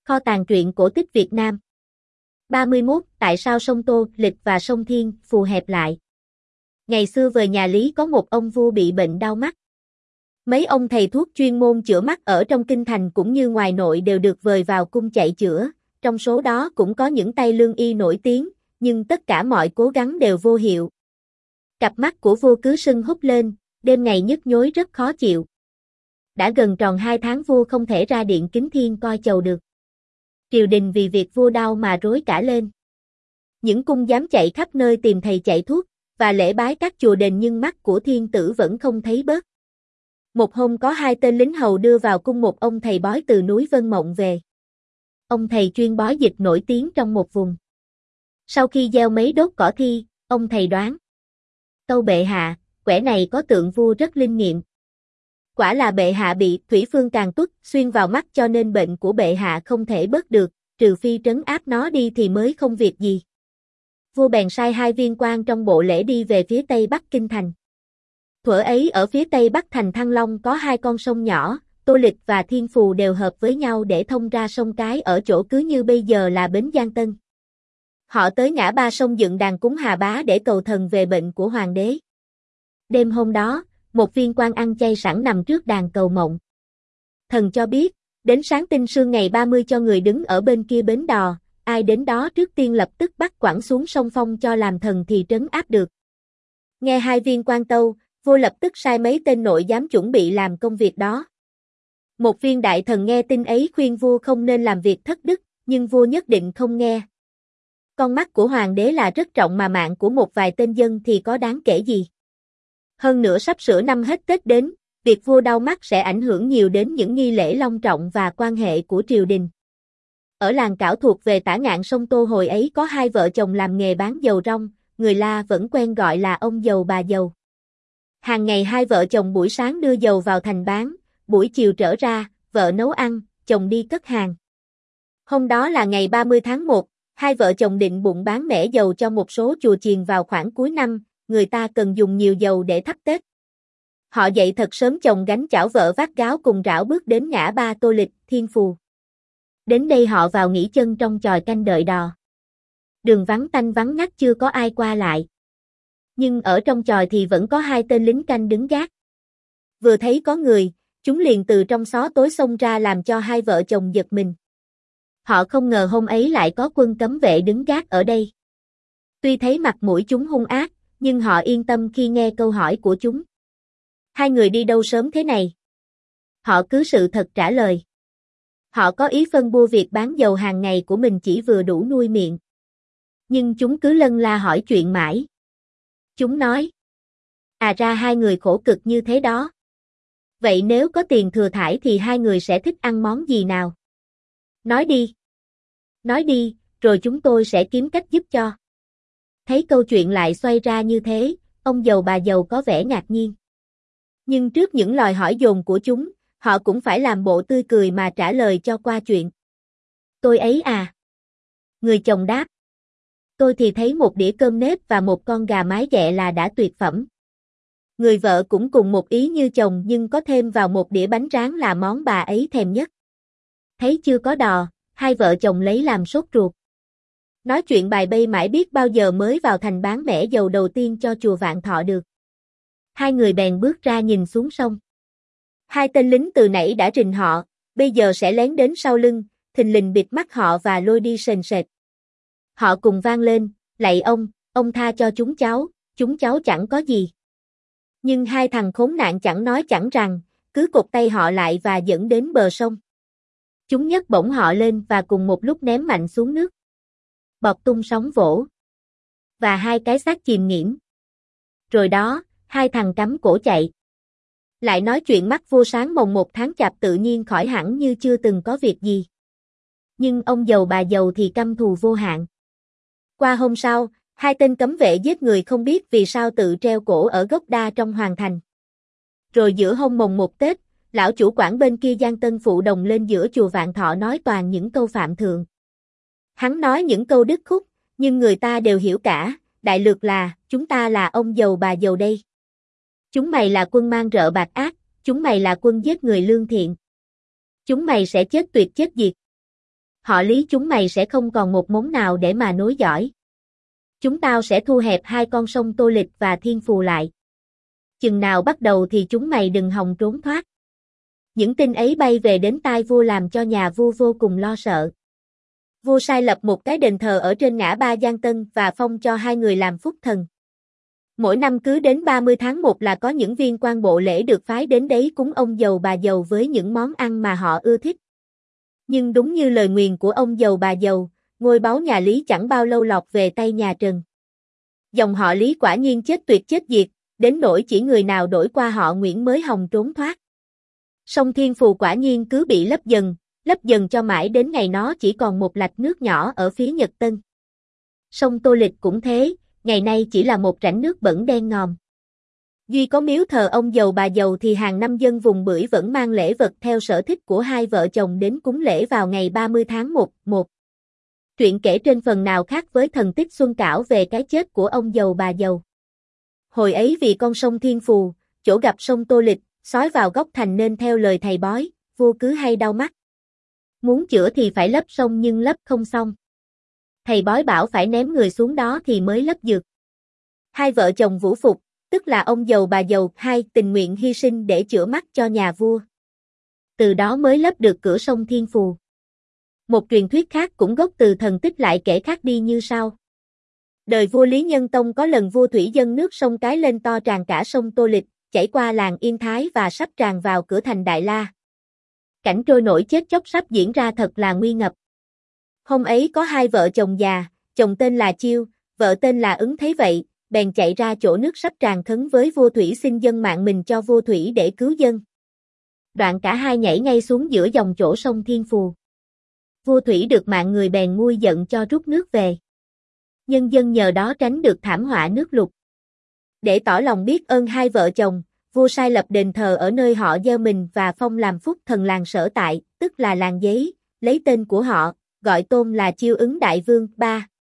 Kho tàng truyện cổ tích Việt Nam. 31. Tại sao sông Tô, Lịch và sông Thiên, Phù hẹp lại? Ngày xưa về nhà Lý có một ông vua bị bệnh đau mắt. Mấy ông thầy thuốc chuyên môn chữa mắt ở trong kinh thành cũng như ngoài nội đều được vời vào cung chạy chữa, trong số đó cũng có những tay lương y nổi tiếng, nhưng tất cả mọi cố gắng đều vô hiệu. Cặp mắt của vua cứ sưng húp lên, đêm ngày nhức nhối rất khó chịu. Đã gần tròn 2 tháng vua không thể ra điện kính thiên coi chầu được. Triều đình vì việc vua đau mà rối cả lên. Những cung giám chạy khắp nơi tìm thầy chạy thuốc, và lễ bái các chùa đền nhưng mắt của thiên tử vẫn không thấy bớt. Một hôm có 2 tên lính hầu đưa vào cung một ông thầy bói từ núi Vân Mộng về. Ông thầy chuyên bói dịch nổi tiếng trong một vùng. Sau khi gieo mấy đốt cỏ thi, ông thầy đoán: tâu bệ hạ, quẻ này có tượng vua rất linh nghiệm. Quả là bệ hạ bị thủy phương càn tuất xuyên vào mắt cho nên bệnh của bệ hạ không thể bớt được, trừ phi trấn áp nó đi thì mới không việc gì. Vua bèn sai 2 viên quan trong bộ lễ đi về phía tây bắc kinh thành. Thuở ấy ở phía tây bắc thành Thăng Long có 2 con sông nhỏ, Tô Lịch và Thiên Phù đều hợp với nhau để thông ra sông Cái ở chỗ cứ như bây giờ là bến Giang Tân. Họ tới ngã ba sông dựng đàn cúng Hà Bá để cầu thần về bệnh của hoàng đế. Đêm hôm đó, một viên quan ăn chay sẵn nằm trước đàn cầu mộng. Thần cho biết, đến sáng tinh sương ngày 30 cho người đứng ở bên kia bến đò, ai đến đó trước tiên lập tức bắt quẳng xuống sông Phong cho làm thần thì trấn áp được. Nghe 2 viên quan tâu, vua lập tức sai mấy tên nội giám chuẩn bị làm công việc đó. Một viên đại thần nghe tin ấy khuyên vua không nên làm việc thất đức, nhưng vua nhất định không nghe. Con mắt của hoàng đế là rất trọng mà mạng của một vài tên dân thì có đáng kể gì. Hơn nữa sắp sửa năm hết Tết đến, việc vua đau mắt sẽ ảnh hưởng nhiều đến những nghi lễ long trọng và quan hệ của triều đình. Ở làng Cảo thuộc về tả ngạn sông Tô hồi ấy có 2 vợ chồng làm nghề bán dầu rong, người La vẫn quen gọi là ông dầu bà dầu. Hàng ngày 2 vợ chồng buổi sáng đưa dầu vào thành bán, buổi chiều trở ra, vợ nấu ăn, chồng đi cất hàng. Hôm đó là ngày 30 tháng 1, 2 vợ chồng định bụng bán mẻ dầu cho một số chùa chiền vào khoảng cuối năm, người ta cần dùng nhiều dầu để thắp Tết. Họ dậy thật sớm chồng gánh chảo vợ vác gáo cùng rảo bước đến ngã ba Tô Lịch, Thiên Phù. Đến đây họ vào nghỉ chân trong chòi canh đợi đò. Đường vắng tanh vắng ngắt chưa có ai qua lại. Nhưng ở trong chòi thì vẫn có 2 tên lính canh đứng gác. Vừa thấy có người, chúng liền từ trong xó tối xông ra làm cho 2 vợ chồng giật mình. Họ không ngờ hôm ấy lại có quân cấm vệ đứng gác ở đây. Tuy thấy mặt mũi chúng hung ác, nhưng họ yên tâm khi nghe câu hỏi của chúng. 2 người đi đâu sớm thế này? Họ cứ sự thật trả lời. Họ có ý phân bua việc bán dầu hàng ngày của mình chỉ vừa đủ nuôi miệng. Nhưng chúng cứ lân la hỏi chuyện mãi. Chúng nói: à ra 2 người khổ cực như thế đó. Vậy nếu có tiền thừa thãi thì 2 người sẽ thích ăn món gì nào? Nói đi. Nói đi, rồi chúng tôi sẽ kiếm cách giúp cho. Thấy câu chuyện lại xoay ra như thế, ông dầu bà dầu có vẻ ngạc nhiên. Nhưng trước những lời hỏi dồn của chúng, họ cũng phải làm bộ tươi cười mà trả lời cho qua chuyện. Tôi ấy à? Người chồng đáp. Tôi thì thấy một đĩa cơm nếp và một con gà mái dẹ là đã tuyệt phẩm. Người vợ cũng cùng một ý như chồng nhưng có thêm vào một đĩa bánh rán là món bà ấy thèm nhất. Thấy chưa có đò, 2 vợ chồng lấy làm sốt ruột. Nói chuyện bài bay mãi biết bao giờ mới vào thành bán mẻ dầu đầu tiên cho chùa Vạn Thọ được. 2 người bèn bước ra nhìn xuống sông. 2 tên lính từ nãy đã rình họ, bây giờ sẽ lén đến sau lưng, thình lình bịt mắt họ và lôi đi sền sệt. Họ cùng vang lên: lạy ông tha cho chúng cháu chẳng có gì. Nhưng 2 thằng khốn nạn chẳng nói chẳng rằng, cứ cột tay họ lại và dẫn đến bờ sông. Chúng nhấc bổng họ lên và cùng một lúc ném mạnh xuống nước. Bọt tung sóng vỗ. Và 2 cái xác chìm nghiễm. Rồi đó, 2 thằng cắm cổ chạy. Lại nói chuyện mắt vua sáng mồng 1 tháng Chạp tự nhiên khỏi hẳn như chưa từng có việc gì. Nhưng ông dầu bà dầu thì căm thù vô hạn. Qua hôm sau, 2 tên cấm vệ giết người không biết vì sao tự treo cổ ở gốc đa trong hoàng thành. Rồi giữa hôm mồng 1 Tết, lão chủ quản bên kia Giang Tân phụ đồng lên giữa chùa Vạn Thọ nói toàn những câu phạm thượng. Hắn nói những câu đứt khúc, nhưng người ta đều hiểu cả, đại lược là, chúng ta là ông dầu bà dầu đây. Chúng mày là quân mang rợ bạc ác, chúng mày là quân giết người lương thiện. Chúng mày sẽ chết tuyệt chết diệt. Họ Lý chúng mày sẽ không còn một mống nào để mà nối dõi. Chúng tao sẽ thu hẹp hai con sông Tô Lịch và Thiên Phù lại. Chừng nào bắt đầu thì chúng mày đừng hòng trốn thoát. Những tin ấy bay về đến tai vua làm cho nhà vua vô cùng lo sợ. Vua sai lập một cái đền thờ ở trên ngã ba Giang Tân và phong cho hai người làm phúc thần. Mỗi năm cứ đến 30 tháng 1 là có những viên quan bộ lễ được phái đến đấy cúng ông giàu bà giàu với những món ăn mà họ ưa thích. Nhưng đúng như lời nguyền của ông giàu bà giàu, ngôi báu nhà Lý chẳng bao lâu lọt về tay nhà Trần. Dòng họ Lý quả nhiên chết tuyệt chết diệt, đến nỗi chỉ người nào đổi qua họ Nguyễn mới hòng trốn thoát. Sông Thiên Phù quả nhiên cứ bị lấp dần cho mãi đến ngày nó chỉ còn một lạch nước nhỏ ở phía Nhật Tân. Sông Tô Lịch cũng thế, ngày nay chỉ là một rãnh nước bẩn đen ngòm. Duy có miếu thờ ông giàu bà giàu thì hàng năm dân vùng bưởi vẫn mang lễ vật theo sở thích của hai vợ chồng đến cúng lễ vào ngày 30 tháng 1. Truyện kể trên phần nào khác với thần tích Xuân Cảo về cái chết của ông giàu bà giàu. Hồi ấy vì con sông Thiên Phù, chỗ gặp sông Tô Lịch, xói vào góc thành nên theo lời thầy bói, vua cứ hay đau mắt. Muốn chữa thì phải lấp sông nhưng lấp không xong. Thầy bói bảo phải ném người xuống đó thì mới lấp được. Hai vợ chồng Vũ Phục, tức là ông giàu bà giàu, hai tình nguyện hy sinh để chữa mắt cho nhà vua. Từ đó mới lấp được cửa sông Thiên Phù. Một truyền thuyết khác cũng gốc từ thần tích lại kể khác đi như sau. Đời vua Lý Nhân Tông có lần vua thủy dâng nước sông Cái lên to tràn cả sông Tô Lịch, chảy qua làng Yên Thái và sắp tràn vào cửa thành Đại La. Cảnh trôi nổi chết chóc sắp diễn ra thật là nguy ngập. Hôm ấy có hai vợ chồng già, chồng tên là Chiêu, vợ tên là Ứng thấy vậy, bèn chạy ra chỗ nước sắp tràn khấn với vua thủy xin dâng mạng mình cho vua thủy để cứu dân. Đoạn cả hai nhảy ngay xuống giữa dòng chỗ sông Thiên Phù. Vua thủy được mạng người bèn nguôi giận cho rút nước về. Nhân dân nhờ đó tránh được thảm họa nước lụt. Để tỏ lòng biết ơn hai vợ chồng, vua sai lập đền thờ ở nơi họ gieo mình và phong làm phúc thần làng sở tại, tức là làng Giấy, lấy tên của họ, gọi tôn là Chiêu Ứng Đại Vương. 3.